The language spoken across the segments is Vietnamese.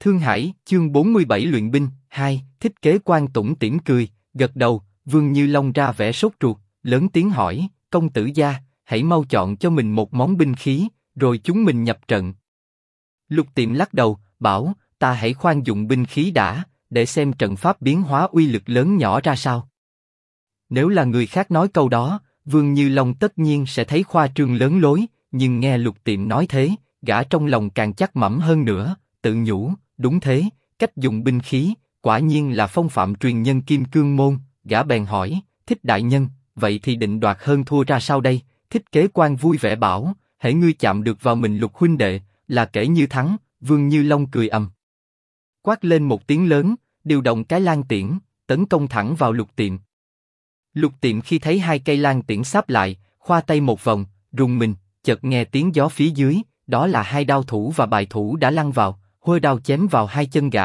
Thương Hải, chương 47 luyện binh, 2, Thích Kế Quan tủm tỉm cười, gật đầu, Vương Như Long ra vẻ sốt ruột, lớn tiếng hỏi, công tử gia, hãy mau chọn cho mình một món binh khí, rồi chúng mình nhập trận. Lục Tiệm lắc đầu, bảo, ta hãy khoan dụng binh khí đã, để xem trận pháp biến hóa uy lực lớn nhỏ ra sao. Nếu là người khác nói câu đó, Vương Như Long tất nhiên sẽ thấy khoa trương lớn lối, nhưng nghe Lục Tiệm nói thế, gã trong lòng càng chắc mẩm hơn nữa, tự nhủ, đúng thế, cách dùng binh khí, quả nhiên là phong phạm truyền nhân Kim Cương môn. Gã bèn hỏi, Thích đại nhân, vậy thì định đoạt hơn thua ra sao đây? Thích Kế Quan vui vẻ bảo, hễ ngươi chạm được vào mình Lục huynh đệ, là kể như thắng. Vương Như Long cười ầm, quát lên một tiếng lớn, điều động cái lang tiễn, tấn công thẳng vào Lục Tiệm. Lục Tiệm khi thấy hai cây lang tiễn sáp lại, khoa tay một vòng, rùng mình, chợt nghe tiếng gió phía dưới, đó là hai đao thủ và bài thủ đã lăn vào, hôi đao chém vào hai chân gã.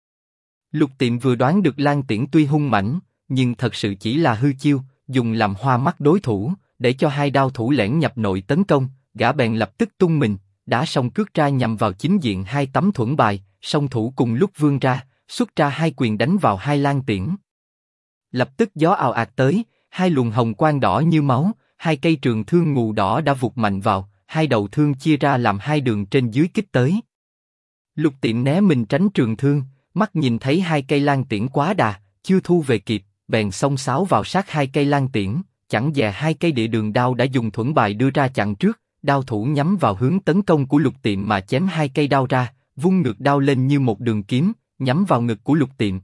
Lục Tiệm vừa đoán được lang tiễn tuy hung mãnh, nhưng thật sự chỉ là hư chiêu, dùng làm hoa mắt đối thủ, để cho hai đao thủ lẻn nhập nội tấn công. Gã bèn lập tức tung mình, đá song cước ra nhằm vào chính diện hai tấm thuẫn bài. Song thủ cùng lúc vươn ra, xuất ra hai quyền đánh vào hai lang tiễn. Lập tức gió ào ạt tới, hai luồng hồng quang đỏ như máu, hai cây trường thương ngù đỏ đã vụt mạnh vào, hai đầu thương chia ra làm hai đường trên dưới kích tới. Lục Tiệm né mình tránh trường thương, mắt nhìn thấy hai cây lang tiễn quá đà, chưa thu về kịp, bèn xông xáo vào sát hai cây lang tiễn, chẳng dè hai cây địa đường đao đã dùng thuẫn bài đưa ra chặn trước. Đao thủ nhắm vào hướng tấn công của Lục Tiệm mà chém hai cây đao ra, vung ngược đao lên như một đường kiếm, nhắm vào ngực của Lục Tiệm.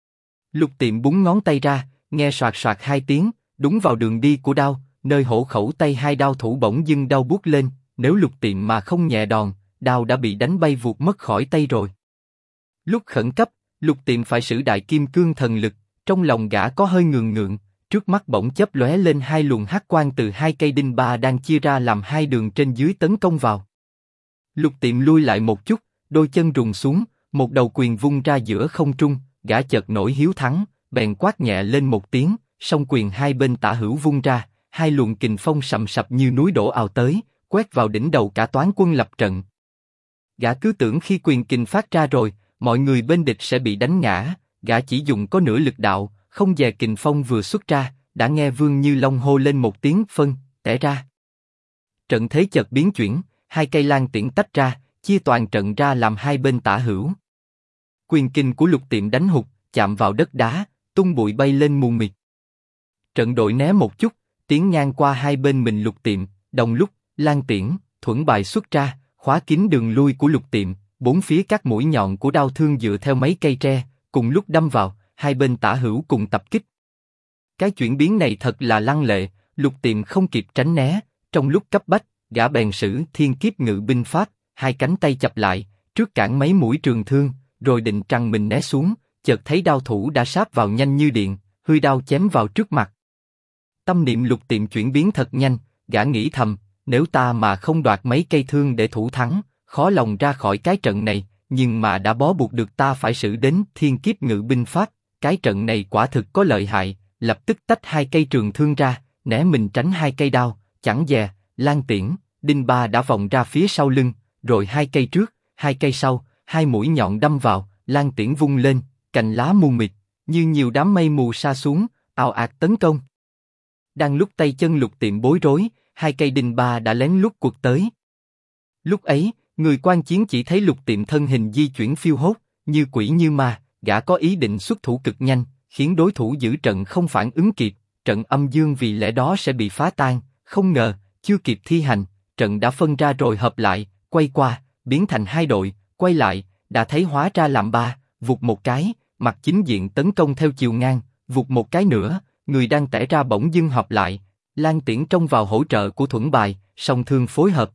Lục Tiệm búng ngón tay ra, nghe soạt soạt hai tiếng, đúng vào đường đi của đao, nơi hổ khẩu tay hai đao thủ bỗng dưng đau buốt lên. Nếu Lục Tiệm mà không nhẹ đòn, đao đã bị đánh bay vụt mất khỏi tay rồi. Lúc khẩn cấp, Lục Tiệm phải sử đại kim cương thần lực, trong lòng gã có hơi ngượng ngượng, trước mắt bỗng chớp lóe lên hai luồng hắc quang từ hai cây đinh ba đang chia ra làm hai đường trên dưới tấn công vào. Lục Tiệm lui lại một chút, đôi chân rùng xuống, một đầu quyền vung ra giữa không trung, gã chợt nổi hiếu thắng, bèn quát nhẹ lên một tiếng, song quyền hai bên tả hữu vung ra, hai luồng kình phong sầm sập như núi đổ ào tới, quét vào đỉnh đầu cả toán quân lập trận. Gã cứ tưởng khi quyền kình phát ra rồi, mọi người bên địch sẽ bị đánh ngã, gã chỉ dùng có nửa lực đạo, không dè kình phong vừa xuất ra, đã nghe Vương Như Long hô lên một tiếng phân, tẻ ra. Trận thế chợt biến chuyển, hai cây lang tiễn tách ra, chia toàn trận ra làm hai bên tả hữu. Quyền kình của Lục Tiệm đánh hụt, chạm vào đất đá, tung bụi bay lên mù mịt. Trận đội né một chút, tiến ngang qua hai bên mình Lục Tiệm, đồng lúc lang tiễn, thuẫn bài xuất ra, khóa kín đường lui của Lục Tiệm, bốn phía các mũi nhọn của đao thương dựa theo mấy cây tre, cùng lúc đâm vào, hai bên tả hữu cùng tập kích. Cái chuyển biến này thật là lăng lệ, Lục Tiệm không kịp tránh né, trong lúc cấp bách, gã bèn sử thiên kiếp ngự binh pháp, hai cánh tay chập lại, trước cản mấy mũi trường thương, rồi định trăng mình né xuống, chợt thấy đao thủ đã sáp vào nhanh như điện, hư đao chém vào trước mặt. Tâm niệm Lục Tiệm chuyển biến thật nhanh, gã nghĩ thầm, nếu ta mà không đoạt mấy cây thương để thủ thắng, khó lòng ra khỏi cái trận này, nhưng mà đã bó buộc được ta phải sử đến thiên kiếp ngự binh pháp, cái trận này quả thực có lợi hại, lập tức tách hai cây trường thương ra, né mình tránh hai cây đao, chẳng dè, lang tiễn, đinh ba đã vòng ra phía sau lưng, rồi hai cây trước, hai cây sau, hai mũi nhọn đâm vào, lang tiễn vung lên, cành lá mù mịt, như nhiều đám mây mù sa xuống, ào ạt tấn công. Đang lúc tay chân Lục Tiệm bối rối, hai cây đinh ba đã lén lút quật tới. Lúc ấy, người quan chiến chỉ thấy Lục Tiệm thân hình di chuyển phiêu hốt, như quỷ như ma, gã có ý định xuất thủ cực nhanh, khiến đối thủ giữ trận không phản ứng kịp, trận âm dương vì lẽ đó sẽ bị phá tan. Không ngờ, chưa kịp thi hành, trận đã phân ra rồi hợp lại, quay qua, biến thành hai đội, quay lại, đã thấy hóa ra làm ba, vụt một cái, mặt chính diện tấn công theo chiều ngang, vụt một cái nữa, người đang tẻ ra bỗng dưng hợp lại, lang tiễn trông vào hỗ trợ của thuẫn bài, song thương phối hợp.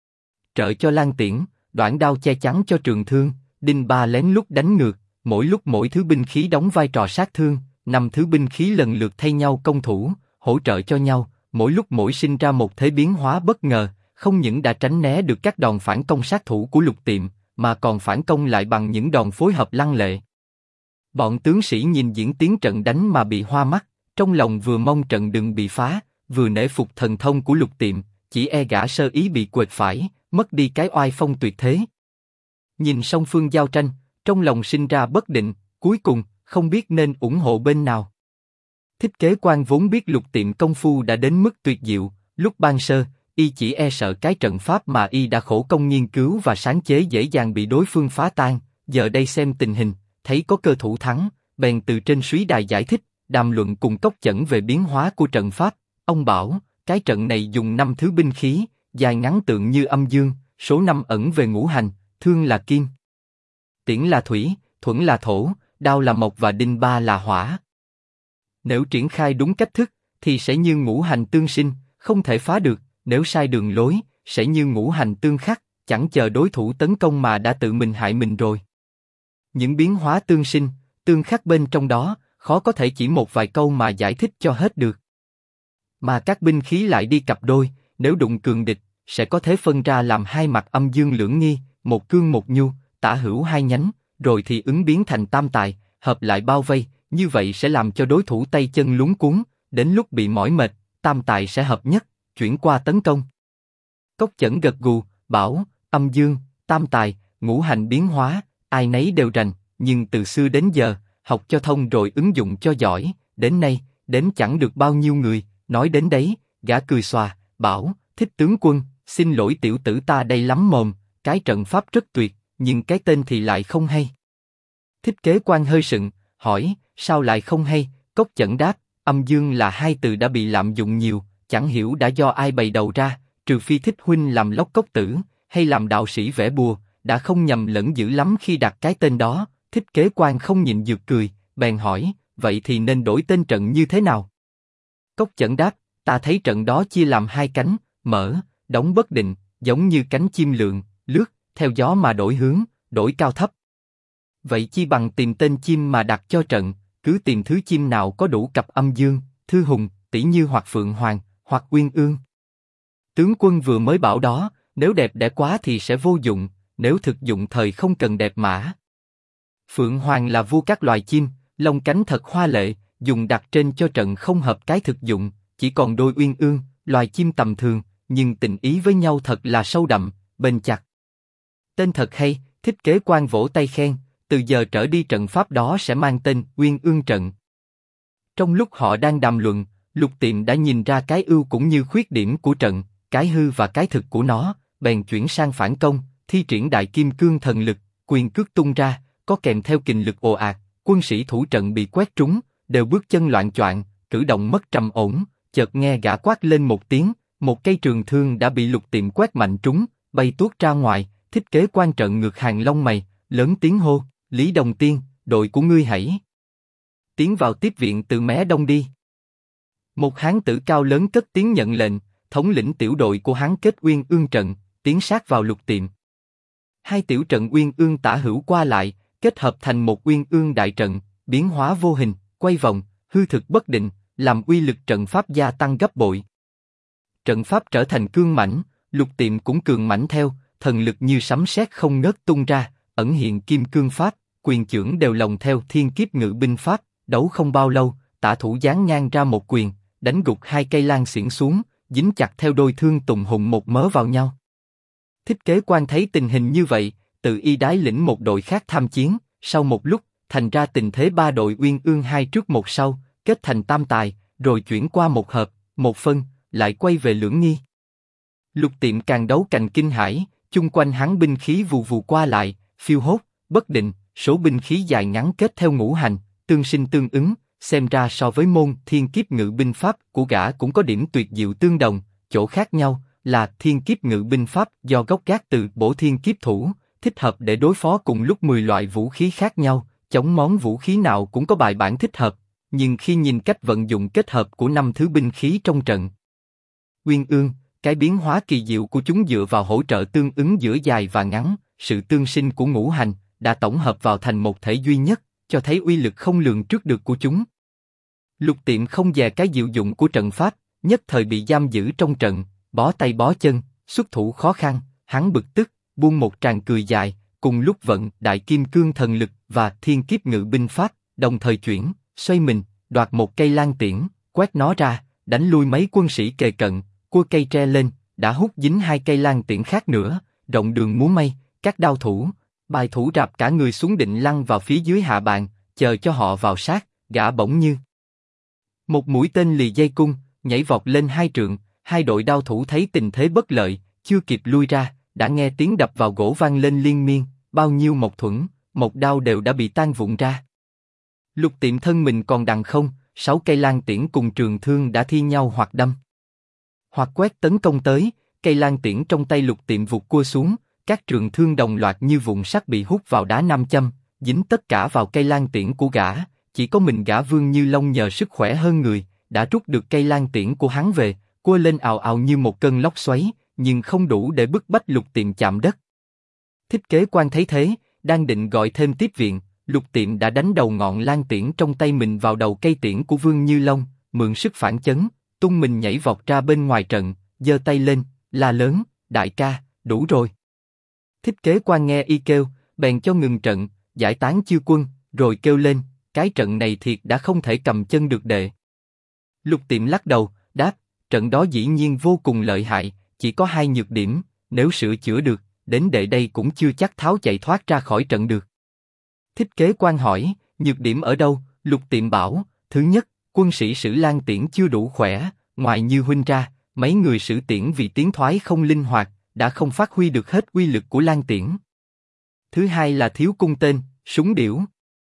Trợ cho lang tiễn, đoạn đao che chắn cho trường thương, đinh ba lén lút đánh ngược, mỗi lúc mỗi thứ binh khí đóng vai trò sát thương, năm thứ binh khí lần lượt thay nhau công thủ, hỗ trợ cho nhau, mỗi lúc mỗi sinh ra một thế biến hóa bất ngờ, không những đã tránh né được các đòn phản công sát thủ của Lục Tiệm, mà còn phản công lại bằng những đòn phối hợp lăng lệ. Bọn tướng sĩ nhìn diễn tiến trận đánh mà bị hoa mắt, trong lòng vừa mong trận đừng bị phá, vừa nể phục thần thông của Lục Tiệm, chỉ e gã sơ ý bị quệt phải, mất đi cái oai phong tuyệt thế. Nhìn song phương giao tranh, trong lòng sinh ra bất định, cuối cùng, không biết nên ủng hộ bên nào. Thích Kế Quan vốn biết Lục Tiệm công phu đã đến mức tuyệt diệu, lúc ban sơ, y chỉ e sợ cái trận pháp mà y đã khổ công nghiên cứu và sáng chế dễ dàng bị đối phương phá tan, giờ đây xem tình hình, thấy có cơ thủ thắng, bèn từ trên suý đài giải thích, đàm luận cùng Cốc Chẩn về biến hóa của trận pháp. Ông bảo, cái trận này dùng 5 thứ binh khí, dài ngắn tượng như âm dương, số 5 ẩn về ngũ hành, thương là kim, tiễn là thủy, thuẫn là thổ, đao là mộc và đinh ba là hỏa. Nếu triển khai đúng cách thức, thì sẽ như ngũ hành tương sinh, không thể phá được, nếu sai đường lối, sẽ như ngũ hành tương khắc, chẳng chờ đối thủ tấn công mà đã tự mình hại mình rồi. Những biến hóa tương sinh, tương khắc bên trong đó, khó có thể chỉ một vài câu mà giải thích cho hết được. Mà các binh khí lại đi cặp đôi, nếu đụng cường địch, sẽ có thể phân ra làm hai mặt âm dương lưỡng nghi, một cương một nhu, tả hữu hai nhánh, rồi thì ứng biến thành tam tài, hợp lại bao vây, như vậy sẽ làm cho đối thủ tay chân luống cuống, đến lúc bị mỏi mệt, tam tài sẽ hợp nhất, chuyển qua tấn công. Cốc Chẩn gật gù, bảo, âm dương, tam tài, ngũ hành biến hóa, ai nấy đều rành, nhưng từ xưa đến giờ, học cho thông rồi ứng dụng cho giỏi, đến nay, đếm chẳng được bao nhiêu người, nói đến đấy, gã cười xòa, bảo, Thích tướng quân, xin lỗi tiểu tử ta đây lắm mồm, cái trận pháp rất tuyệt, nhưng cái tên thì lại không hay. Thích Kế Quan hơi sững, hỏi, sao lại không hay? Cốc Chẩn đáp, âm dương là hai từ đã bị lạm dụng nhiều, chẳng hiểu đã do ai bày đầu ra, trừ phi Thích huynh làm lóc cốc tử, hay làm đạo sĩ vẽ bùa, đã không nhầm lẫn dữ lắm khi đặt cái tên đó. Thích Kế Quan không nhịn được cười, bèn hỏi, vậy thì nên đổi tên trận như thế nào? Cốc Chẩn đáp, ta thấy trận đó chia làm hai cánh, mở, đóng bất định, giống như cánh chim lượn, lướt, theo gió mà đổi hướng, đổi cao thấp. Vậy chi bằng tìm tên chim mà đặt cho trận, cứ tìm thứ chim nào có đủ cặp âm dương, thư hùng, tỷ như hoặc phượng hoàng, hoặc uyên ương. Tướng quân vừa mới bảo đó, nếu đẹp đẽ quá thì sẽ vô dụng, nếu thực dụng thời không cần đẹp mã. Phượng hoàng là vua các loài chim, lông cánh thật hoa lệ, dùng đặt trên cho trận không hợp cái thực dụng, chỉ còn đôi uyên ương, loài chim tầm thường, nhưng tình ý với nhau thật là sâu đậm, bền chặt. Tên thật hay, Thích Kế Quan vỗ tay khen, từ giờ trở đi trận pháp đó sẽ mang tên Uyên Ương trận. Trong lúc họ đang đàm luận, Lục Tiệm đã nhìn ra cái ưu cũng như khuyết điểm của trận, cái hư và cái thực của nó, bèn chuyển sang phản công, thi triển đại kim cương thần lực, quyền cước tung ra, có kèm theo kình lực ồ ạt, quân sĩ thủ trận bị quét trúng, đều bước chân loạng choạng, cử động mất trầm ổn. Chợt nghe gã quát lên một tiếng, một cây trường thương đã bị Lục Tiệm quét mạnh trúng, bay tuốt ra ngoài. Thích Kế Quan trợn ngược hàng lông mày, lớn tiếng hô, Lý Đồng Tiên, đội của ngươi hãy tiến vào tiếp viện từ mé đông đi. Một hán tử cao lớn cất tiếng nhận lệnh, thống lĩnh tiểu đội của hắn kết Uyên Ương trận, tiến sát vào Lục Tiệm. Hai tiểu trận Uyên Ương tả hữu qua lại, kết hợp thành một Uyên Ương đại trận, biến hóa vô hình, quay vòng, hư thực bất định, làm uy lực trận pháp gia tăng gấp bội. Trận pháp trở thành cương mãnh, Lục Tiệm cũng cường mãnh theo, thần lực như sấm sét không ngớt tung ra, ẩn hiện kim cương pháp, quyền chưởng đều lồng theo thiên kiếp ngự binh pháp. Đấu không bao lâu, tả thủ giáng ngang ra một quyền, đánh gục hai cây lan xiển xuống, dính chặt theo đôi thương tùng hùng một mớ vào nhau. Thích Kế Quan thấy tình hình như vậy, tự y đái lĩnh một đội khác tham chiến. Sau một lúc, thành ra tình thế ba đội Uyên Ương hai trước một sau, kết thành tam tài, rồi chuyển qua một hợp, một phân, lại quay về lưỡng nghi. Lục Tiệm càng đấu càng kinh hãi, chung quanh hắn binh khí vù vù qua lại, phiêu hốt, bất định, số binh khí dài ngắn kết theo ngũ hành, tương sinh tương ứng, xem ra so với môn thiên kiếp ngự binh pháp của gã cũng có điểm tuyệt diệu tương đồng, chỗ khác nhau là thiên kiếp ngự binh pháp do gốc gác từ bổ thiên kiếp thủ, thích hợp để đối phó cùng lúc 10 loại vũ khí khác nhau, chống món vũ khí nào cũng có bài bản thích hợp, nhưng khi nhìn cách vận dụng kết hợp của 5 thứ binh khí trong trận Uyên Ương, cái biến hóa kỳ diệu của chúng dựa vào hỗ trợ tương ứng giữa dài và ngắn, sự tương sinh của ngũ hành đã tổng hợp vào thành một thể duy nhất, cho thấy uy lực không lường trước được của chúng. Lục Tiệm không dè cái diệu dụng của trận pháp, nhất thời bị giam giữ trong trận, bó tay bó chân, xuất thủ khó khăn. Hắn bực tức, buông một tràng cười dài, cùng lúc vận đại kim cương thần lực và thiên kiếp ngự binh pháp, đồng thời chuyển, xoay mình, đoạt một cây lan tiễn, quét nó ra, đánh lui mấy quân sĩ kề cận, cua cây tre lên, đã hút dính hai cây lan tiễn khác nữa, rộng đường múa mây, các đao thủ Bài thủ rạp cả người xuống định lăn vào phía dưới hạ bàn, chờ cho họ vào sát, gã bỗng như một mũi tên lì dây cung, nhảy vọt lên 2 trượng, hai đội đao thủ thấy tình thế bất lợi, chưa kịp lui ra, đã nghe tiếng đập vào gỗ vang lên liên miên, bao nhiêu mộc thuẫn, mộc đao đều đã bị tan vụn ra. Lục Tiệm thân mình còn đằng không, 6 cây lan tiễn cùng trường thương đã thi nhau hoặc đâm, hoặc quét tấn công tới, cây lan tiễn trong tay Lục Tiệm vụt cua xuống, các trường thương đồng loạt như vụn sắt bị hút vào đá nam châm, dính tất cả vào cây lan tiễn của gã. Chỉ có mình gã Vương Như Long nhờ sức khỏe hơn người, đã rút được cây lan tiễn của hắn về, cua lên ào ào như một cơn lốc xoáy, nhưng không đủ để bức bách Lục Tiệm chạm đất. Thích Kế Quan thấy thế, đang định gọi thêm tiếp viện, Lục Tiệm đã đánh đầu ngọn lan tiễn trong tay mình vào đầu cây tiễn của Vương Như Long, mượn sức phản chấn, tung mình nhảy vọt ra bên ngoài trận, giơ tay lên, la lớn, đại ca, đủ rồi. Thích Kế Quan nghe y kêu, bèn cho ngừng trận, giải tán chư quân, rồi kêu lên, cái trận này thiệt đã không thể cầm chân được đệ. Lục Tiệm lắc đầu, đáp, trận đó dĩ nhiên vô cùng lợi hại, chỉ có 2 nhược điểm, nếu sửa chữa được, đến đệ đây cũng chưa chắc tháo chạy thoát ra khỏi trận được. Thích Kế Quan hỏi, nhược điểm ở đâu? Lục Tiệm bảo, thứ nhất, quân sĩ sử lan tiễn chưa đủ khỏe, ngoài Như huynh ra, mấy người sử tiễn vì tiến thoái không linh hoạt, đã không phát huy được hết uy lực của lan tiễn. Thứ hai là thiếu cung tên, súng điểu.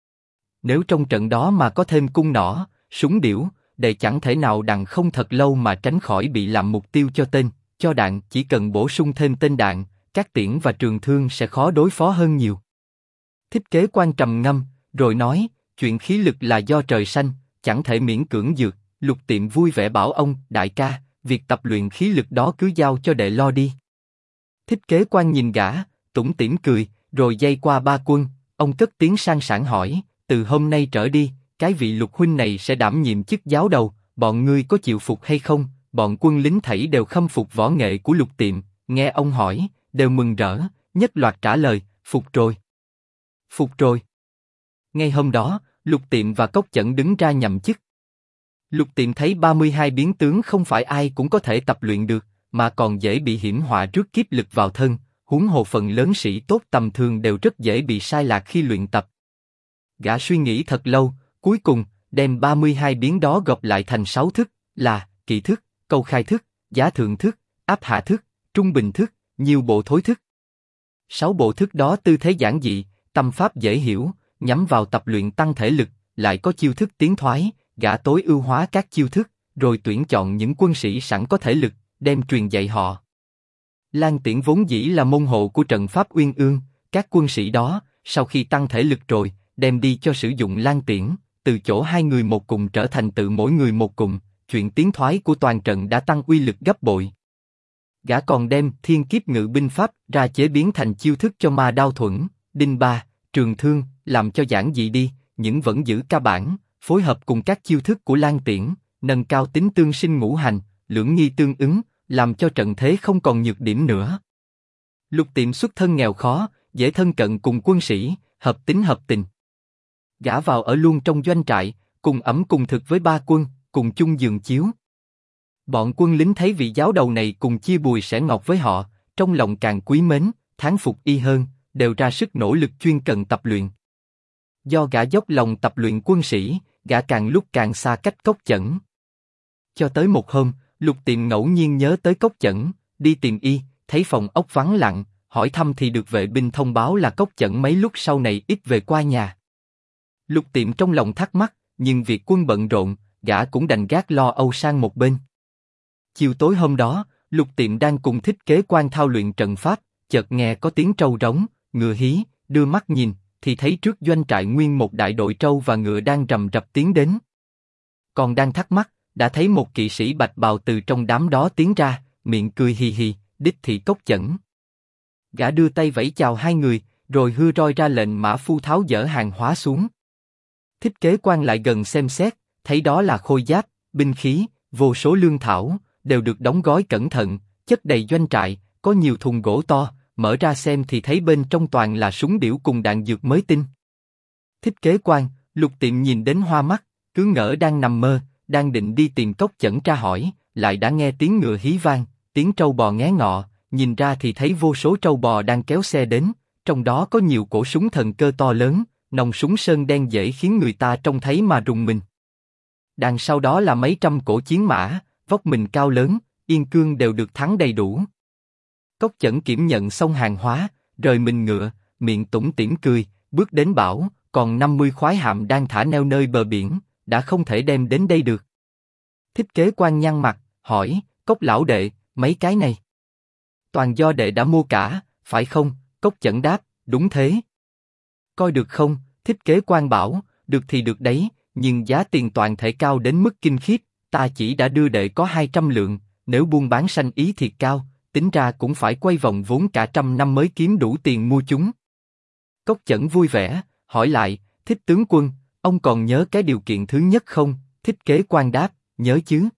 Nếu trong trận đó mà có thêm cung nỏ, súng điểu, đệ chẳng thể nào đằng không thật lâu mà tránh khỏi bị làm mục tiêu cho tên, cho đạn. Chỉ cần bổ sung thêm tên đạn, các tiễn và trường thương sẽ khó đối phó hơn nhiều. Thích Kế Quan trầm ngâm, rồi nói, chuyện khí lực là do trời sanh, chẳng thể miễn cưỡng dược. Lục Tiệm vui vẻ bảo ông, đại ca, việc tập luyện khí lực đó cứ giao cho đệ lo đi. Thích Kế Quan nhìn gã, tủm tỉm cười, rồi dây qua ba quân, ông cất tiếng sang sảng hỏi, từ hôm nay trở đi, cái vị Lục huynh này sẽ đảm nhiệm chức giáo đầu, bọn ngươi có chịu phục hay không? Bọn quân lính thảy đều khâm phục võ nghệ của Lục Tiệm, nghe ông hỏi, đều mừng rỡ, nhất loạt trả lời, phục rồi. Phục rồi. Ngay hôm đó, Lục Tiệm và Cốc Chẩn đứng ra nhậm chức. Lục Tiệm thấy 32 biến tướng không phải ai cũng có thể tập luyện được, mà còn dễ bị hiểm họa trước kiếp lực vào thân, huống hồ phần lớn sĩ tốt tầm thường đều rất dễ bị sai lạc khi luyện tập. Gã suy nghĩ thật lâu, cuối cùng đem 32 biến đó gộp lại thành 6 thức, là kỵ thức, câu khai thức, giá thượng thức, áp hạ thức, trung bình thức, nhiều bộ thối thức. 6 bộ thức đó tư thế giản dị, tâm pháp dễ hiểu, nhắm vào tập luyện tăng thể lực, lại có chiêu thức tiến thoái. Gã tối ưu hóa các chiêu thức, rồi tuyển chọn những quân sĩ sẵn có thể lực, đem truyền dạy họ. Lan tiễn vốn dĩ là môn hộ của trận pháp Uyên Ương, các quân sĩ đó, sau khi tăng thể lực rồi, đem đi cho sử dụng lan tiễn, từ chỗ 2 người một cùng trở thành tự mỗi người một cùng, chuyện tiến thoái của toàn trận đã tăng uy lực gấp bội. Gã còn đem thiên kiếp ngự binh pháp ra chế biến thành chiêu thức cho ma đao thuẫn, đinh ba, trường thương, làm cho giản dị đi, nhưng vẫn giữ ca bản, phối hợp cùng các chiêu thức của lan tiễn, nâng cao tính tương sinh ngũ hành, lưỡng nghi tương ứng, làm cho trận thế không còn nhược điểm nữa. Lục Tiệm xuất thân nghèo khó, dễ thân cận cùng quân sĩ, hợp tính hợp tình. Gã vào ở luôn trong doanh trại, cùng ẩm cùng thực với ba quân, cùng chung giường chiếu. Bọn quân lính thấy vị giáo đầu này cùng chia bùi sẻ ngọt với họ, trong lòng càng quý mến, thán phục y hơn, đều ra sức nỗ lực chuyên cần tập luyện. Do gã dốc lòng tập luyện quân sĩ, gã càng lúc càng xa cách Cốc Chẩn. Cho tới một hôm, Lục Tiệm ngẫu nhiên nhớ tới Cốc Chẩn, đi tìm y, thấy phòng ốc vắng lặng, hỏi thăm thì được vệ binh thông báo là Cốc Chẩn mấy lúc sau này ít về qua nhà. Lục Tiệm trong lòng thắc mắc, nhưng việc quân bận rộn, gã cũng đành gác lo âu sang một bên. Chiều tối hôm đó, Lục Tiệm đang cùng Thích Kế Quan thao luyện trận pháp, chợt nghe có tiếng trâu rống, ngựa hí, đưa mắt nhìn, thì thấy trước doanh trại nguyên một đại đội trâu và ngựa đang rầm rập tiến đến. Còn đang thắc mắc, đã thấy một kỵ sĩ bạch bào từ trong đám đó tiến ra, miệng cười hì hì, đích thị Cốc Chẩn. Gã đưa tay vẫy chào hai người, rồi hưa roi ra lệnh mã phu tháo dỡ hàng hóa xuống. Thích Kế Quan lại gần xem xét, thấy đó là khôi giáp, binh khí, vô số lương thảo, đều được đóng gói cẩn thận, chất đầy doanh trại, có nhiều thùng gỗ to, mở ra xem thì thấy bên trong toàn là súng điểu cùng đạn dược mới tinh. Thích Kế Quan, Lục Tiệm nhìn đến hoa mắt, cứ ngỡ đang nằm mơ, đang định đi tìm Cốc Chẩn tra hỏi, lại đã nghe tiếng ngựa hí vang, tiếng trâu bò nghé ngọ, nhìn ra thì thấy vô số trâu bò đang kéo xe đến, trong đó có nhiều cổ súng thần cơ to lớn, nòng súng sơn đen dễ khiến người ta trông thấy mà rùng mình. Đằng sau đó là mấy trăm cổ chiến mã, vóc mình cao lớn, yên cương đều được thắng đầy đủ. Cốc Chẩn kiểm nhận xong hàng hóa, rời mình ngựa, miệng tủm tỉm cười, bước đến bảo, còn 50 khoái hạm đang thả neo nơi bờ biển, đã không thể đem đến đây được. Thích Kế Quan nhăn mặt, hỏi, Cốc lão đệ, mấy cái này? Toàn do đệ đã mua cả, phải không? Cốc Chẩn đáp, đúng thế. Coi được không? Thích Kế Quan bảo, được thì được đấy, nhưng giá tiền toàn thể cao đến mức kinh khiếp, ta chỉ đã đưa đệ có 200 lượng, nếu buôn bán sanh ý thiệt cao, tính ra cũng phải quay vòng vốn cả 100 năm mới kiếm đủ tiền mua chúng. Cốc Chẩn vui vẻ, hỏi lại, Thích tướng quân, ông còn nhớ cái điều kiện thứ nhất không? Thích Kế Quan đáp, nhớ chứ.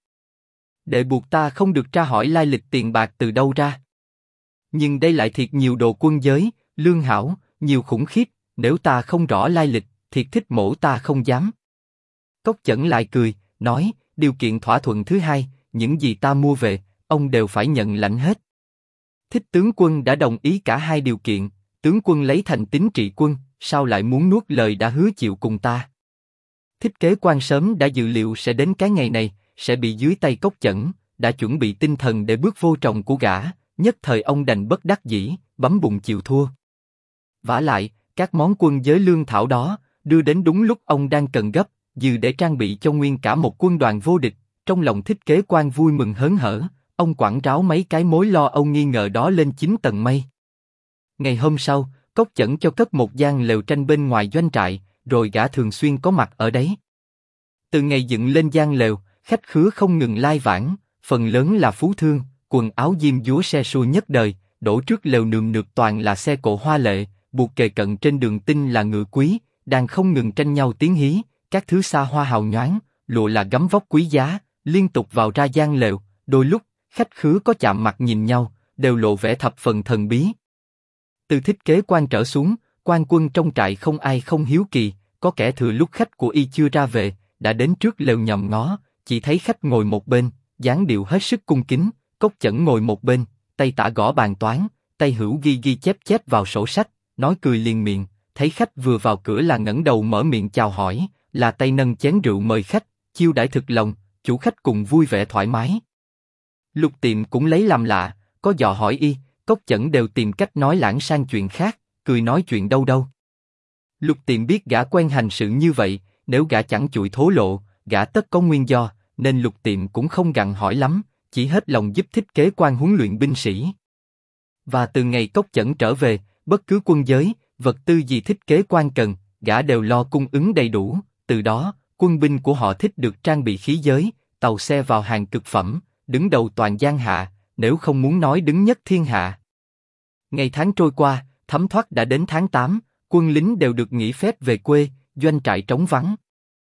Đệ buộc ta không được tra hỏi lai lịch tiền bạc từ đâu ra. Nhưng đây lại thiệt nhiều đồ quân giới, lương hảo, nhiều khủng khiếp, nếu ta không rõ lai lịch, thiệt Thích mổ ta không dám. Cốc Chẩn lại cười, nói, điều kiện thỏa thuận thứ hai, những gì ta mua về, ông đều phải nhận lãnh hết. Thích tướng quân đã đồng ý cả hai điều kiện, tướng quân lấy thành tín trị quân, sao lại muốn nuốt lời đã hứa chịu cùng ta? Thích Kế Quan sớm đã dự liệu sẽ đến cái ngày này, sẽ bị dưới tay Cốc Chẩn, đã chuẩn bị tinh thần để bước vô tròng của gã, nhất thời ông đành bất đắc dĩ, bấm bụng chịu thua. Vả lại, các món quân giới lương thảo đó, đưa đến đúng lúc ông đang cần gấp, dư để trang bị cho nguyên cả một quân đoàn vô địch. Trong lòng Thích Kế Quan vui mừng hớn hở, ông quẳng ráo mấy cái mối lo âu nghi ngờ đó lên 9 tầng mây. Ngày hôm sau, Cốc Chẩn cho cất một gian lều tranh bên ngoài doanh trại, rồi gã thường xuyên có mặt ở đấy. Từ ngày dựng lên gian lều, khách khứa không ngừng lai vãng, phần lớn là phú thương, quần áo diêm dúa xe xua nhất đời, đổ trước lều nườm nượp toàn là xe cộ hoa lệ, buộc kề cận trên đường tinh là ngựa quý, đang không ngừng tranh nhau tiếng hí, các thứ xa hoa hào nhoáng, lụa là gấm vóc quý giá, liên tục vào ra gian lều, đôi lúc, khách khứa có chạm mặt nhìn nhau, đều lộ vẻ thập phần thần bí. Từ Thích Kế Quan trở xuống, quan quân trong trại không ai không hiếu kỳ, có kẻ thừa lúc khách của y chưa ra về, đã đến trước lều nhòm ngó, chỉ thấy khách ngồi một bên, dáng điệu hết sức cung kính, Cốc Chẩn ngồi một bên, tay tả gõ bàn toán, tay hữu ghi ghi chép chép vào sổ sách, nói cười liền miệng, thấy khách vừa vào cửa là ngẩng đầu mở miệng chào hỏi, là tay nâng chén rượu mời khách, chiêu đãi thực lòng, chủ khách cùng vui vẻ thoải mái. Lục Tiệm cũng lấy làm lạ, có dò hỏi y, Cốc Chẩn đều tìm cách nói lãng sang chuyện khác, cười nói chuyện đâu đâu. Lục Tiệm biết gã quen hành sự như vậy, nếu gã chẳng chịu thố lộ, gã tất có nguyên do, nên Lục Tiệm cũng không gặng hỏi lắm, chỉ hết lòng giúp Thích Kế Quan huấn luyện binh sĩ. Và từ ngày Cốc Chẩn trở về, bất cứ quân giới, vật tư gì Thích Kế Quan cần, gã đều lo cung ứng đầy đủ, từ đó, quân binh của họ Thích được trang bị khí giới, tàu xe vào hàng cực phẩm, đứng đầu toàn giang hạ, nếu không muốn nói đứng nhất thiên hạ. Ngày tháng trôi qua, thấm thoát đã đến tháng 8, quân lính đều được nghỉ phép về quê, doanh trại trống vắng.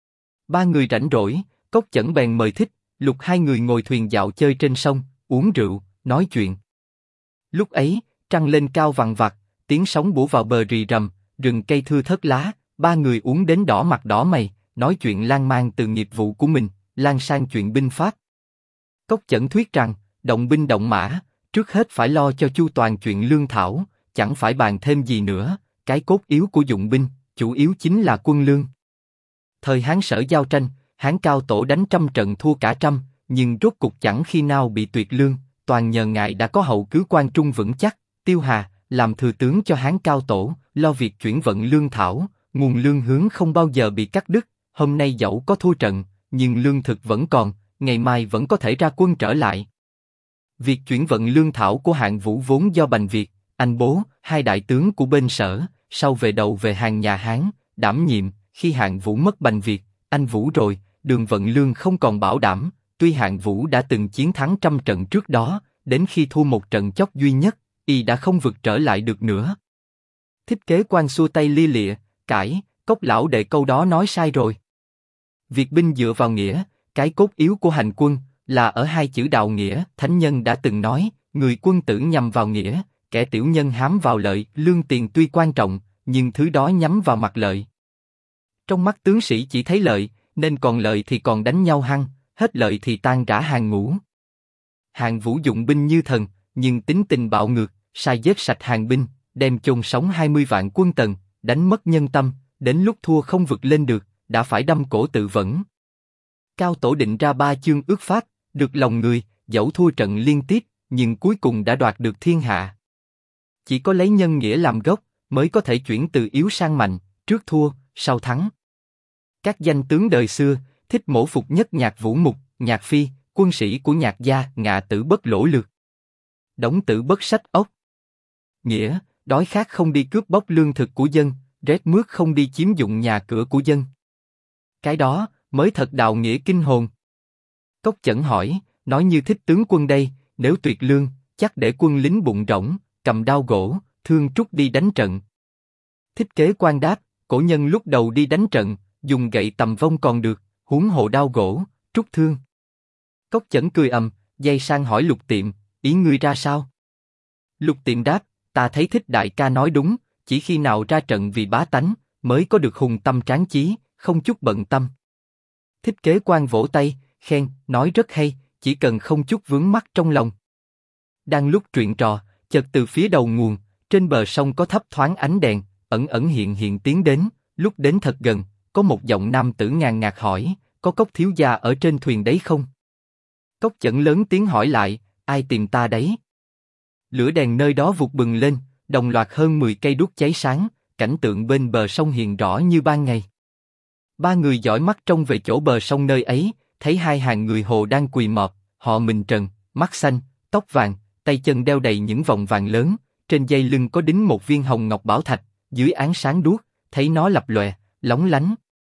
Ba người rảnh rỗi, Cốc Chẩn bèn mời Thích, Lục hai người ngồi thuyền dạo chơi trên sông, uống rượu, nói chuyện. Lúc ấy, trăng lên cao vằng vặc, tiếng sóng bủa vào bờ rì rầm, rừng cây thưa thớt lá, ba người uống đến đỏ mặt đỏ mày, nói chuyện lan man từ nghiệp vụ của mình, lan sang chuyện binh pháp. Cốc Chẩn thuyết rằng, động binh động mã, trước hết phải lo cho chu toàn chuyện lương thảo, chẳng phải bàn thêm gì nữa, cái cốt yếu của dụng binh, chủ yếu chính là quân lương. Thời Hán Sở giao tranh, Hán Cao Tổ đánh trăm trận thua cả trăm, nhưng rốt cục chẳng khi nào bị tuyệt lương, toàn nhờ ngài đã có hậu cứ quan trung vững chắc, Tiêu Hà, làm thừa tướng cho Hán Cao Tổ, lo việc chuyển vận lương thảo, nguồn lương hướng không bao giờ bị cắt đứt, hôm nay dẫu có thua trận, nhưng lương thực vẫn còn, ngày mai vẫn có thể ra quân trở lại. Việc chuyển vận lương thảo của Hạng Vũ vốn do Bành Việt, Anh Bố, hai đại tướng của bên Sở, sau về đầu về hàng nhà Hán, đảm nhiệm, khi Hạng Vũ mất Bành Việt, Anh Vũ rồi, đường vận lương không còn bảo đảm, tuy Hạng Vũ đã từng chiến thắng trăm trận trước đó, đến khi thua một trận chót duy nhất, y đã không vượt trở lại được nữa. Thích Kế Quan xua tay lia lịa, cãi, Cốc lão đệ câu đó nói sai rồi. Việc binh dựa vào nghĩa, cái cốt yếu của hành quân, là ở hai chữ đạo nghĩa. Thánh nhân đã từng nói, người quân tử nhằm vào nghĩa, kẻ tiểu nhân hám vào lợi. Lương tiền tuy quan trọng, nhưng thứ đó nhắm vào mặt lợi. Trong mắt tướng sĩ chỉ thấy lợi, nên còn lợi thì còn đánh nhau hăng, hết lợi thì tan rã hàng ngũ. Hạng Vũ dụng binh như thần, nhưng tính tình bạo ngược, sai giết sạch hàng binh, đem chôn sống 20 vạn quân Tần, đánh mất nhân tâm, đến lúc thua không vực lên được, đã phải đâm cổ tự vẫn. Cao Tổ định ra 3 chương ước pháp, được lòng người, dẫu thua trận liên tiếp, nhưng cuối cùng đã đoạt được thiên hạ. Chỉ có lấy nhân nghĩa làm gốc, mới có thể chuyển từ yếu sang mạnh, trước thua, sau thắng. Các danh tướng đời xưa, thích mổ phục nhất Nhạc Vũ Mục, Nhạc Phi, quân sĩ của Nhạc gia, Ngạ Tử bất lỗ lược. Đổng Tử bất sách ốc. Nghĩa, đói khát không đi cướp bóc lương thực của dân, rét mướt không đi chiếm dụng nhà cửa của dân. Cái đó, mới thật đạo nghĩa kinh hồn. Cốc Chẩn hỏi, nói như Thích tướng quân đây, nếu tuyệt lương, chắc để quân lính bụng rỗng, cầm đao gỗ, thương trúc đi đánh trận. Thích Kế Quan đáp, cổ nhân lúc đầu đi đánh trận, dùng gậy tầm vông còn được, huống hồ đao gỗ, trúc thương. Cốc Chẩn cười dây sang hỏi Lục Tiệm, ý ngươi ra sao? Lục Tiệm đáp, ta thấy Thích đại ca nói đúng, chỉ khi nào ra trận vì bá tánh, mới có được hùng tâm tráng chí, không chút bận tâm. Thích Kế Quan vỗ tay, khen, nói rất hay, chỉ cần không chút vướng mắc trong lòng. Đang lúc truyện trò, chợt từ phía đầu nguồn, trên bờ sông có thấp thoáng ánh đèn, ẩn ẩn hiện hiện tiến đến, lúc đến thật gần, có một giọng nam tử ngàn ngạt hỏi, có Cốc thiếu gia ở trên thuyền đấy không? Cốc Chẩn lớn tiếng hỏi lại, ai tìm ta đấy? Lửa đèn nơi đó vụt bừng lên, đồng loạt hơn 10 cây đuốc cháy sáng, cảnh tượng bên bờ sông hiện rõ như ban ngày. 3 người dõi mắt trông về chỗ bờ sông nơi ấy, thấy 2 hàng người Hồ đang quỳ mọp, họ mình trần, mắt xanh, tóc vàng, tay chân đeo đầy những vòng vàng lớn, trên dây lưng có đính một viên hồng ngọc bảo thạch, dưới ánh sáng đuốc, thấy nó lập lòe, lóng lánh.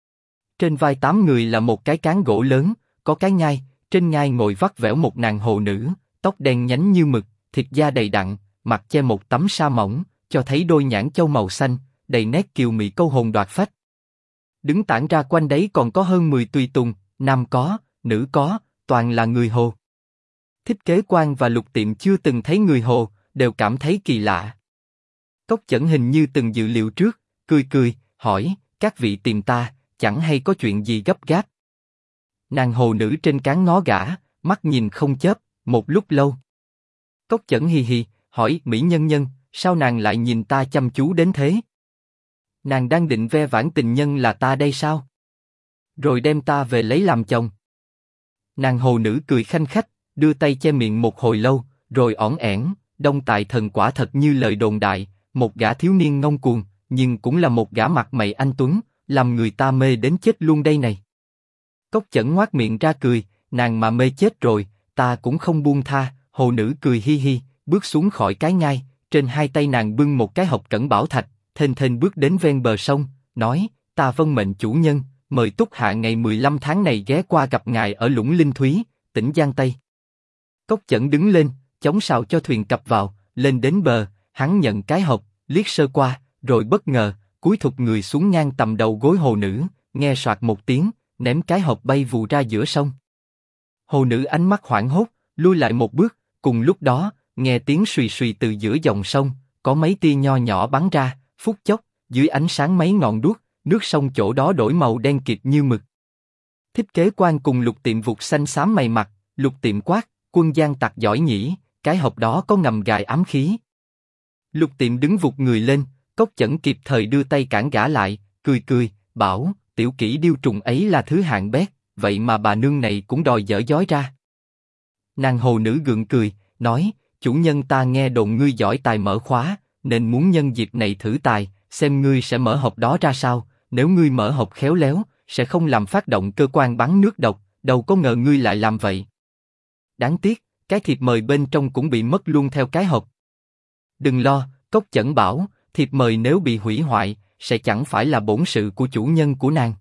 Trên vai 8 người là một cái cán gỗ lớn, có cái ngai, trên ngai ngồi vắt vẻo một nàng hồ nữ, tóc đen nhánh như mực, thịt da đầy đặn, mặt che một tấm sa mỏng, cho thấy đôi nhãn châu màu xanh, đầy nét kiều mị câu hồn đoạt phách. Đứng tản ra quanh đấy còn có hơn 10 tùy tùng, nam có, nữ có, toàn là người Hồ. Thích Kế Quan và Lục Tiệm chưa từng thấy người Hồ, đều cảm thấy kỳ lạ. Cốc Chẩn hình như từng dự liệu trước, cười cười, hỏi, các vị tìm ta, chẳng hay có chuyện gì gấp gáp? Nàng hồ nữ trên cán ngó gã, mắt nhìn không chớp, một lúc lâu. Cốc Chẩn hì hì, hỏi mỹ nhân nhân, sao nàng lại nhìn ta chăm chú đến thế? Nàng đang định ve vãn tình nhân là ta đây sao? Rồi đem ta về lấy làm chồng. Nàng hồ nữ cười khanh khách, đưa tay che miệng một hồi lâu, rồi ỏn ẻn, Đông Tài Thần quả thật như lời đồn đại, một gã thiếu niên ngông cuồng, nhưng cũng là một gã mặt mày anh tuấn, làm người ta mê đến chết luôn đây này. Cốc Chẩn ngoác miệng ra cười, nàng mà mê chết rồi, ta cũng không buông tha. Hồ nữ cười hi hi, bước xuống khỏi cái ngai, trên 2 tay nàng bưng một cái hộp cẩn bảo thạch, thênh thênh bước đến ven bờ sông, nói, ta vâng mệnh chủ nhân, mời Túc Hạ ngày 15 tháng này ghé qua gặp ngài ở Lũng Linh Thúy, tỉnh Giang Tây. Cốc Chẩn đứng lên, chống sào cho thuyền cập vào, lên đến bờ, hắn nhận cái hộp, liếc sơ qua, rồi bất ngờ, cúi thụt người xuống ngang tầm đầu gối hồ nữ, nghe soạt một tiếng, ném cái hộp bay vù ra giữa sông. Hồ nữ ánh mắt hoảng hốt, lui lại một bước, cùng lúc đó, nghe tiếng suy suy từ giữa dòng sông, có mấy tia nho nhỏ bắn ra, phút chốc, dưới ánh sáng mấy ngọn đuốc, nước sông chỗ đó đổi màu đen kịt như mực. Thích Kế Quan cùng Lục Tiệm vụt xanh xám mày mặt, Lục Tiệm quát, quân gian tặc giỏi nhỉ, cái hộp đó có ngầm gài ám khí. Lục Tiệm đứng vụt người lên, Cốc Chẩn kịp thời đưa tay cản gã lại, cười cười, bảo, tiểu kỹ điêu trùng ấy là thứ hạng bét, vậy mà bà nương này cũng đòi dở dói ra. Nàng hồ nữ gượng cười, nói, chủ nhân ta nghe đồn ngươi giỏi tài mở khóa, nên muốn nhân dịp này thử tài, xem ngươi sẽ mở hộp đó ra sao. Nếu ngươi mở hộp khéo léo, sẽ không làm phát động cơ quan bắn nước độc, đâu có ngờ ngươi lại làm vậy. Đáng tiếc, cái thiệp mời bên trong cũng bị mất luôn theo cái hộp. Đừng lo, Cốc Chẩn bảo, thiệp mời nếu bị hủy hoại, sẽ chẳng phải là bổn sự của chủ nhân của nàng.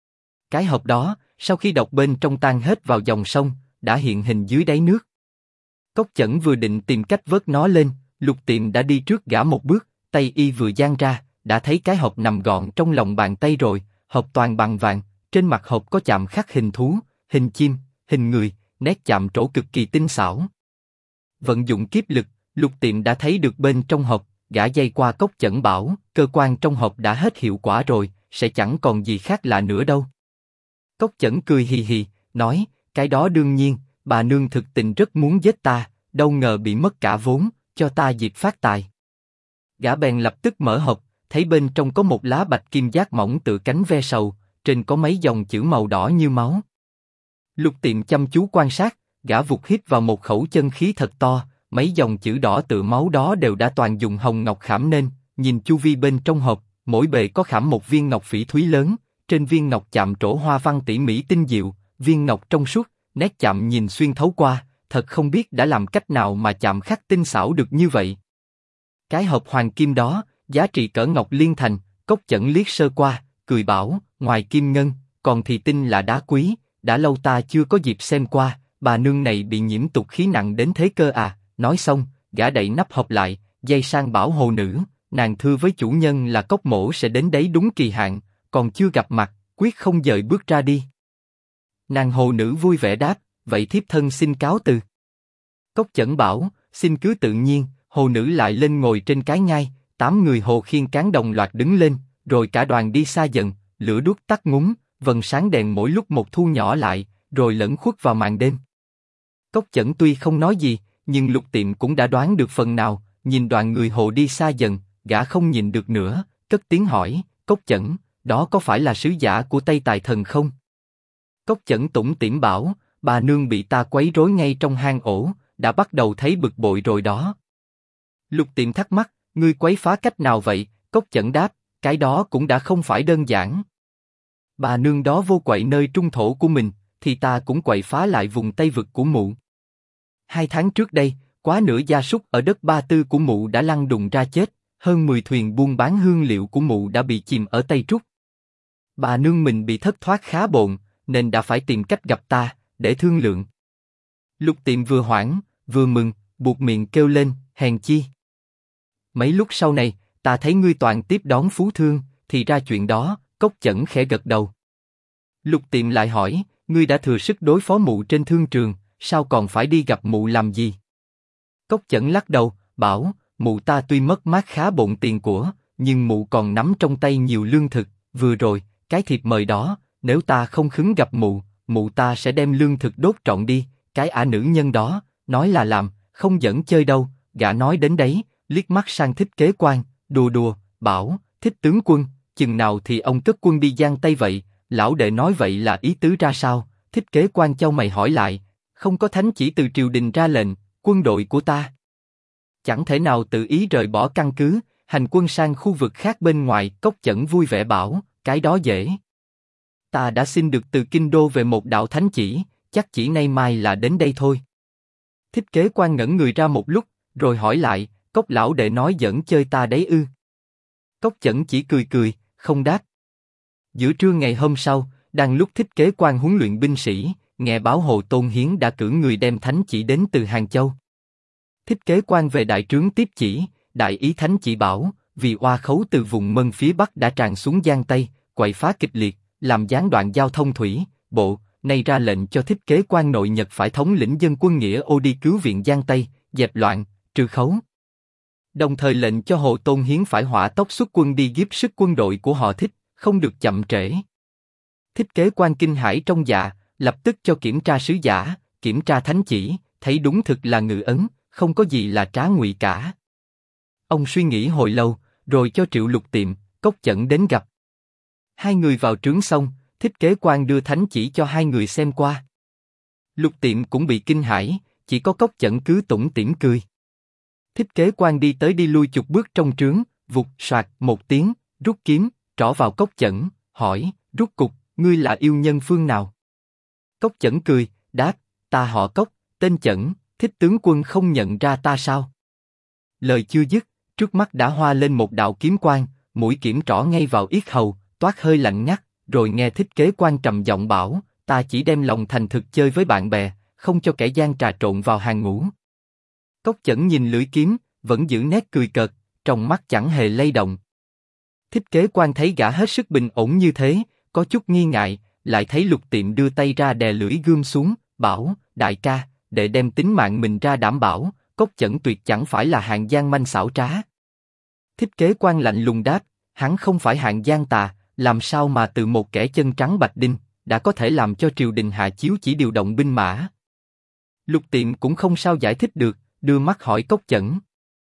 Cái hộp đó, sau khi đọc bên trong tan hết vào dòng sông, đã hiện hình dưới đáy nước. Cốc Chẩn vừa định tìm cách vớt nó lên, Lục Tiệm đã đi trước gã một bước, tay y vừa giang ra, đã thấy cái hộp nằm gọn trong lòng bàn tay rồi, hộp toàn bằng vàng, trên mặt hộp có chạm khắc hình thú, hình chim, hình người, nét chạm trổ cực kỳ tinh xảo. Vận dụng kiếp lực, Lục Tiệm đã thấy được bên trong hộp, gã dây qua Cốc Chẩn bảo, cơ quan trong hộp đã hết hiệu quả rồi, sẽ chẳng còn gì khác lạ nữa đâu. Cốc Chẩn cười hì hì, nói, cái đó đương nhiên, bà nương thực tình rất muốn giết ta, đâu ngờ bị mất cả vốn, cho ta dịp phát tài. Gã bèn lập tức mở hộp, thấy bên trong có một lá bạch kim giác mỏng tựa cánh ve sầu, trên có mấy dòng chữ màu đỏ như máu. Lục Tiệm chăm chú quan sát, gã vụt hít vào một khẩu chân khí thật to, mấy dòng chữ đỏ tựa máu đó đều đã toàn dùng hồng ngọc khảm nên, nhìn chu vi bên trong hộp, mỗi bề có khảm một viên ngọc phỉ thúy lớn, trên viên ngọc chạm trổ hoa văn tỉ mỉ tinh diệu, viên ngọc trong suốt, nét chạm nhìn xuyên thấu qua, thật không biết đã làm cách nào mà chạm khắc tinh xảo được như vậy. Cái hộp hoàng kim đó, giá trị cỡ ngọc liên thành, Cốc Chẩn liếc sơ qua, cười bảo, ngoài kim ngân, còn thì tinh là đá quý, đã lâu ta chưa có dịp xem qua, bà nương này bị nhiễm tục khí nặng đến thế cơ à, nói xong, gã đậy nắp hộp lại, dây sang bảo hồ nữ, nàng thưa với chủ nhân là Cốc mỗ sẽ đến đấy đúng kỳ hạn, còn chưa gặp mặt, quyết không dời bước ra đi. Nàng hồ nữ vui vẻ đáp, vậy thiếp thân xin cáo từ. Cốc Chẩn bảo, xin cứ tự nhiên, hồ nữ lại lên ngồi trên cái ngai, 8 người hồ khiên cán đồng loạt đứng lên, rồi cả đoàn đi xa dần, lửa đuốc tắt ngúm, vầng sáng đèn mỗi lúc một thu nhỏ lại, rồi lẫn khuất vào màn đêm. Cốc Chẩn tuy không nói gì, nhưng Lục Tiệm cũng đã đoán được phần nào, nhìn đoàn người hồ đi xa dần, gã không nhìn được nữa, cất tiếng hỏi, Cốc Chẩn, đó có phải là sứ giả của Tây Tài Thần không? Cốc Chẩn tủm tỉm bảo, bà nương bị ta quấy rối ngay trong hang ổ, đã bắt đầu thấy bực bội rồi đó. Lục Tiệm thắc mắc, ngươi quấy phá cách nào vậy? Cốc Chẩn đáp, cái đó cũng đã không phải đơn giản. Bà nương đó vô quậy nơi trung thổ của mình, thì ta cũng quậy phá lại vùng Tây vực của mụ. 2 tháng trước đây, quá nửa gia súc ở đất Ba Tư của mụ đã lăn đùng ra chết, hơn 10 thuyền buôn bán hương liệu của mụ đã bị chìm ở Tây Trúc. Bà nương mình bị thất thoát khá bộn, nên đã phải tìm cách gặp ta, để thương lượng. Lục Tiệm vừa hoảng, vừa mừng, buột miệng kêu lên, hèn chi. Mấy lúc sau này, ta thấy ngươi toàn tiếp đón phú thương, thì ra chuyện đó. Cốc Chẩn khẽ gật đầu. Lục Tiệm lại hỏi, ngươi đã thừa sức đối phó mụ trên thương trường, sao còn phải đi gặp mụ làm gì? Cốc Chẩn lắc đầu, bảo, mụ ta tuy mất mát khá bộn tiền của, nhưng mụ còn nắm trong tay nhiều lương thực. Vừa rồi, cái thiệp mời đó, nếu ta không khứng gặp mụ, mụ ta sẽ đem lương thực đốt trọn đi. Cái ả nữ nhân đó, nói là làm, không giỡn chơi đâu. Gã nói đến đấy, liếc mắt sang Thích Kế Quan, đùa đùa, bảo, Thích tướng quân, chừng nào thì ông cất quân đi Giang Tây vậy? Lão đệ nói vậy là ý tứ ra sao? Thích Kế Quan chau mày hỏi lại, không có thánh chỉ từ triều đình ra lệnh, quân đội của ta chẳng thể nào tự ý rời bỏ căn cứ, hành quân sang khu vực khác bên ngoài. Cốc Chẩn vui vẻ bảo, cái đó dễ. Ta đã xin được từ kinh đô về một đạo thánh chỉ, chắc chỉ nay mai là đến đây thôi. Thích Kế Quan ngẩn người ra một lúc, rồi hỏi lại, Cốc lão đệ nói giỡn chơi ta đấy ư? Cốc Chẩn chỉ cười cười, không đáp. Giữa trưa ngày hôm sau, đang lúc Thích Kế Quan huấn luyện binh sĩ, nghe báo Hồ Tôn Hiến đã cử người đem thánh chỉ đến từ Hàng Châu. Thích Kế Quan về đại trướng tiếp chỉ, đại ý thánh chỉ bảo, vì oa khấu từ vùng Mân phía bắc đã tràn xuống Giang Tây, quậy phá kịch liệt, làm gián đoạn giao thông thủy, bộ, nay ra lệnh cho Thích Kế Quan nội Nhật phải thống lĩnh dân quân nghĩa ô đi cứu viện Giang Tây, dẹp loạn, trừ khấu. Đồng thời lệnh cho Hồ Tôn Hiến phải hỏa tốc xuất quân đi giúp sức quân đội của họ Thích, không được chậm trễ. Thích Kế Quan kinh hãi trong dạ, lập tức cho kiểm tra sứ giả, kiểm tra thánh chỉ, thấy đúng thực là ngự ấn, không có gì là trá ngụy cả. Ông suy nghĩ hồi lâu, rồi cho triệu Lục Tiệm, Cốc Chẩn đến gặp. 2 người vào trướng xong, Thích Kế Quan đưa thánh chỉ cho 2 người xem qua. Lục Tiệm cũng bị kinh hãi, chỉ có Cốc Chẩn cứ tủm tỉm cười. Thích Kế Quan đi tới đi lui chục bước trong trướng, vụt soạt một tiếng, rút kiếm, trỏ vào Cốc Chẩn, hỏi, rút cục, ngươi là yêu nhân phương nào? Cốc Chẩn cười, đáp, ta họ Cốc, tên Chẩn, Thích tướng quân không nhận ra ta sao? Lời chưa dứt, trước mắt đã hoa lên một đạo kiếm quang, mũi kiếm trỏ ngay vào yết hầu, toát hơi lạnh ngắt, rồi nghe Thích Kế Quan trầm giọng bảo, ta chỉ đem lòng thành thực chơi với bạn bè, không cho kẻ gian trà trộn vào hàng ngũ. Cốc Chẩn nhìn lưỡi kiếm, vẫn giữ nét cười cợt, trong mắt chẳng hề lay động. Thích Kế Quan thấy gã hết sức bình ổn như thế, có chút nghi ngại, lại thấy Lục Tiệm đưa tay ra đè lưỡi gươm xuống, bảo, đại ca, để đem tính mạng mình ra đảm bảo, Cốc Chẩn tuyệt chẳng phải là hạng gian manh xảo trá. Thích Kế Quan lạnh lùng đáp, hắn không phải hạng gian tà, làm sao mà từ một kẻ chân trắng bạch đinh, đã có thể làm cho triều đình hạ chiếu chỉ điều động binh mã. Lục Tiệm cũng không sao giải thích được, đưa mắt hỏi Cốc Chẩn.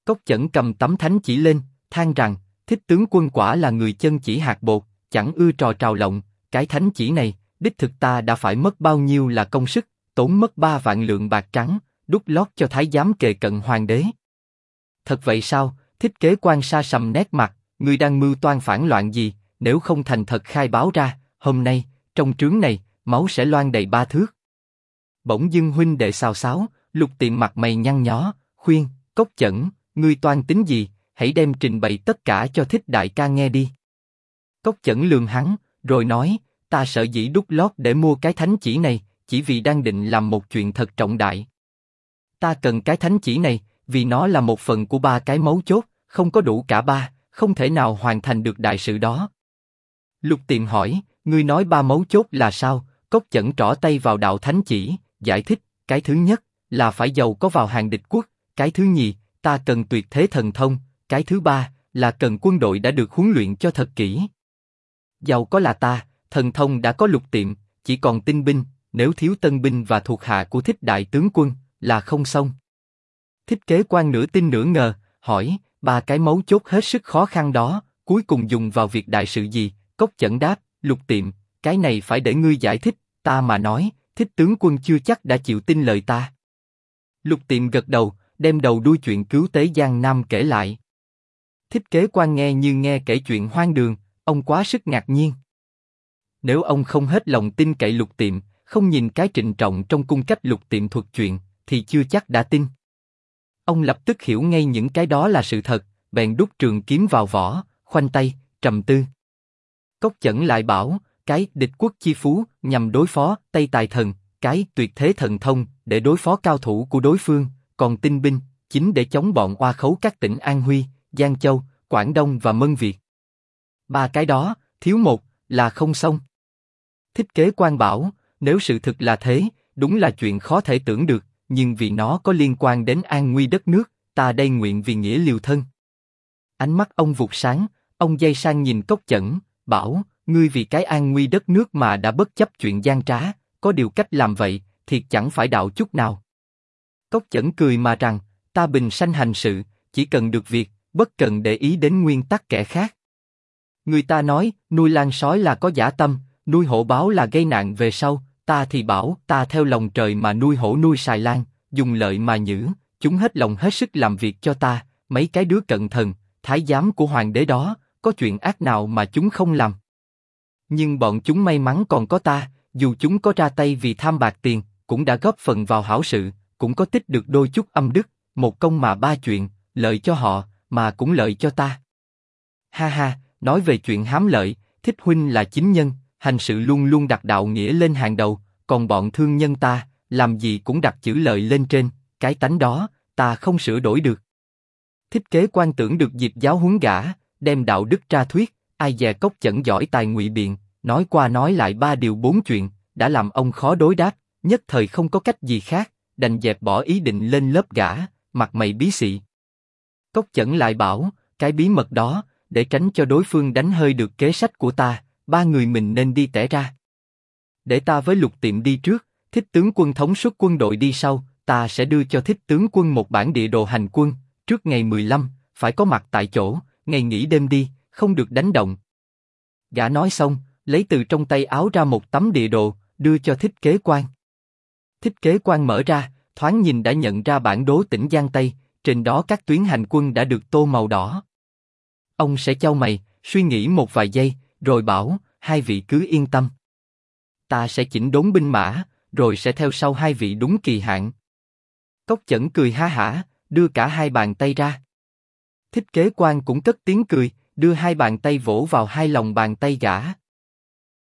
Cốc Chẩn cầm tấm thánh chỉ lên, than rằng, Thích tướng quân quả là người chân chỉ hạt bột, chẳng ưa trò trào lộng, cái thánh chỉ này, đích thực ta đã phải mất bao nhiêu là công sức, tốn mất 3 vạn lượng bạc trắng, đút lót cho thái giám kề cận hoàng đế. Thật vậy sao? Thích Kế Quan sa sầm nét mặt, ngươi đang mưu toan phản loạn gì? Nếu không thành thật khai báo ra, hôm nay trong trướng này máu sẽ loang đầy 3 thước. Bỗng dưng huynh đệ xào xáo, Lục Tiệm mặt mày nhăn nhó, khuyên, Cốc Chẩn, ngươi toan tính gì? Hãy đem trình bày tất cả cho Thích đại ca nghe đi. Cốc Chẩn lườm hắn, rồi nói, ta sợ dĩ đút lót để mua cái thánh chỉ này, chỉ vì đang định làm một chuyện thật trọng đại. Ta cần cái thánh chỉ này, vì nó là một phần của 3 cái mấu chốt, không có đủ cả 3, không thể nào hoàn thành được đại sự đó. Lục Tiệm hỏi, ngươi nói 3 mấu chốt là sao? Cốc Chẩn trỏ tay vào đạo thánh chỉ, giải thích, cái thứ nhất là phải giàu có vào hàng địch quốc, cái thứ nhì, ta cần tuyệt thế thần thông, cái thứ ba là cần quân đội đã được huấn luyện cho thật kỹ. Giàu có là ta, thần thông đã có Lục Tiệm, chỉ còn tinh binh, nếu thiếu tân binh và thuộc hạ của Thích đại tướng quân là không xong. Thích Kế Quan nửa tin nửa ngờ, hỏi, 3 cái mấu chốt hết sức khó khăn đó, cuối cùng dùng vào việc đại sự gì? Cốc Chẩn đáp, Lục Tiệm, cái này phải để ngươi giải thích, ta mà nói, Thích tướng quân chưa chắc đã chịu tin lời ta. Lục Tiệm gật đầu, đem đầu đuôi chuyện cứu tế Giang Nam kể lại. Thích Kế Quan nghe như nghe kể chuyện hoang đường, ông quá sức ngạc nhiên. Nếu ông không hết lòng tin cậy Lục Tiệm, không nhìn cái trịnh trọng trong cung cách Lục Tiệm thuật chuyện, thì chưa chắc đã tin. Ông lập tức hiểu ngay những cái đó là sự thật, bèn đút trường kiếm vào vỏ, khoanh tay, trầm tư. Cốc Chẩn lại bảo, cái địch quốc chi phú nhằm đối phó Tây Tài Thần, cái tuyệt thế thần thông để đối phó cao thủ của đối phương, còn tinh binh chính để chống bọn oa khấu các tỉnh An Huy, Giang Châu, Quảng Đông và Mân Việt. 3 cái đó, thiếu một là không xong. Thích Kế Quan bảo, nếu sự thực là thế, đúng là chuyện khó thể tưởng được, nhưng vì nó có liên quan đến an nguy đất nước, ta đây nguyện vì nghĩa liều thân. Ánh mắt ông vụt sáng, ông giây sang nhìn Cốc Chẩn, bảo, ngươi vì cái an nguy đất nước mà đã bất chấp chuyện gian trá, có điều cách làm vậy, thiệt chẳng phải đạo chút nào. Cốc Chẩn cười mà rằng, ta bình sanh hành sự, chỉ cần được việc, bất cần để ý đến nguyên tắc kẻ khác. Người ta nói, nuôi lan sói là có dã tâm, nuôi hổ báo là gây nạn về sau, ta thì bảo, ta theo lòng trời mà nuôi hổ nuôi sài lan, dùng lợi mà nhử, chúng hết lòng hết sức làm việc cho ta, mấy cái đứa cận thần, thái giám của hoàng đế đó, có chuyện ác nào mà chúng không làm. Nhưng bọn chúng may mắn còn có ta, dù chúng có ra tay vì tham bạc tiền, cũng đã góp phần vào hảo sự, cũng có tích được đôi chút âm đức, một công mà 3 chuyện, lợi cho họ, mà cũng lợi cho ta. Ha ha, nói về chuyện hám lợi, Thích huynh là chính nhân, hành sự luôn luôn đặt đạo nghĩa lên hàng đầu, còn bọn thương nhân ta, làm gì cũng đặt chữ lợi lên trên, cái tánh đó, ta không sửa đổi được. Thích Kế Quan tưởng được dịp giáo huấn gã, đem đạo đức ra thuyết, ai dè Cốc Chẩn giỏi tài ngụy biện, nói qua nói lại 3 điều 4 chuyện, đã làm ông khó đối đáp, nhất thời không có cách gì khác, đành dẹp bỏ ý định lên lớp gã, mặt mày bí xị. Cốc Chẩn lại bảo, cái bí mật đó, để tránh cho đối phương đánh hơi được kế sách của ta, 3 người mình nên đi tẻ ra. Để ta với Lục Tiệm đi trước, Thích tướng quân thống suất quân đội đi sau, ta sẽ đưa cho Thích tướng quân một bản địa đồ hành quân, trước ngày 15, phải có mặt tại chỗ, ngày nghỉ đêm đi, không được đánh động. Gã nói xong, lấy từ trong tay áo ra một tấm địa đồ, đưa cho Thích Kế Quan. Thích Kế Quan mở ra, thoáng nhìn đã nhận ra bản đồ tỉnh Giang Tây, trên đó các tuyến hành quân đã được tô màu đỏ. Ông sẽ chau mày, suy nghĩ một vài giây, rồi bảo, 2 vị cứ yên tâm. Ta sẽ chỉnh đốn binh mã, rồi sẽ theo sau 2 vị đúng kỳ hạn. Cốc Chẩn cười ha hả, đưa cả 2 bàn tay ra. Thích Kế Quan cũng cất tiếng cười, đưa 2 bàn tay vỗ vào 2 lòng bàn tay gã.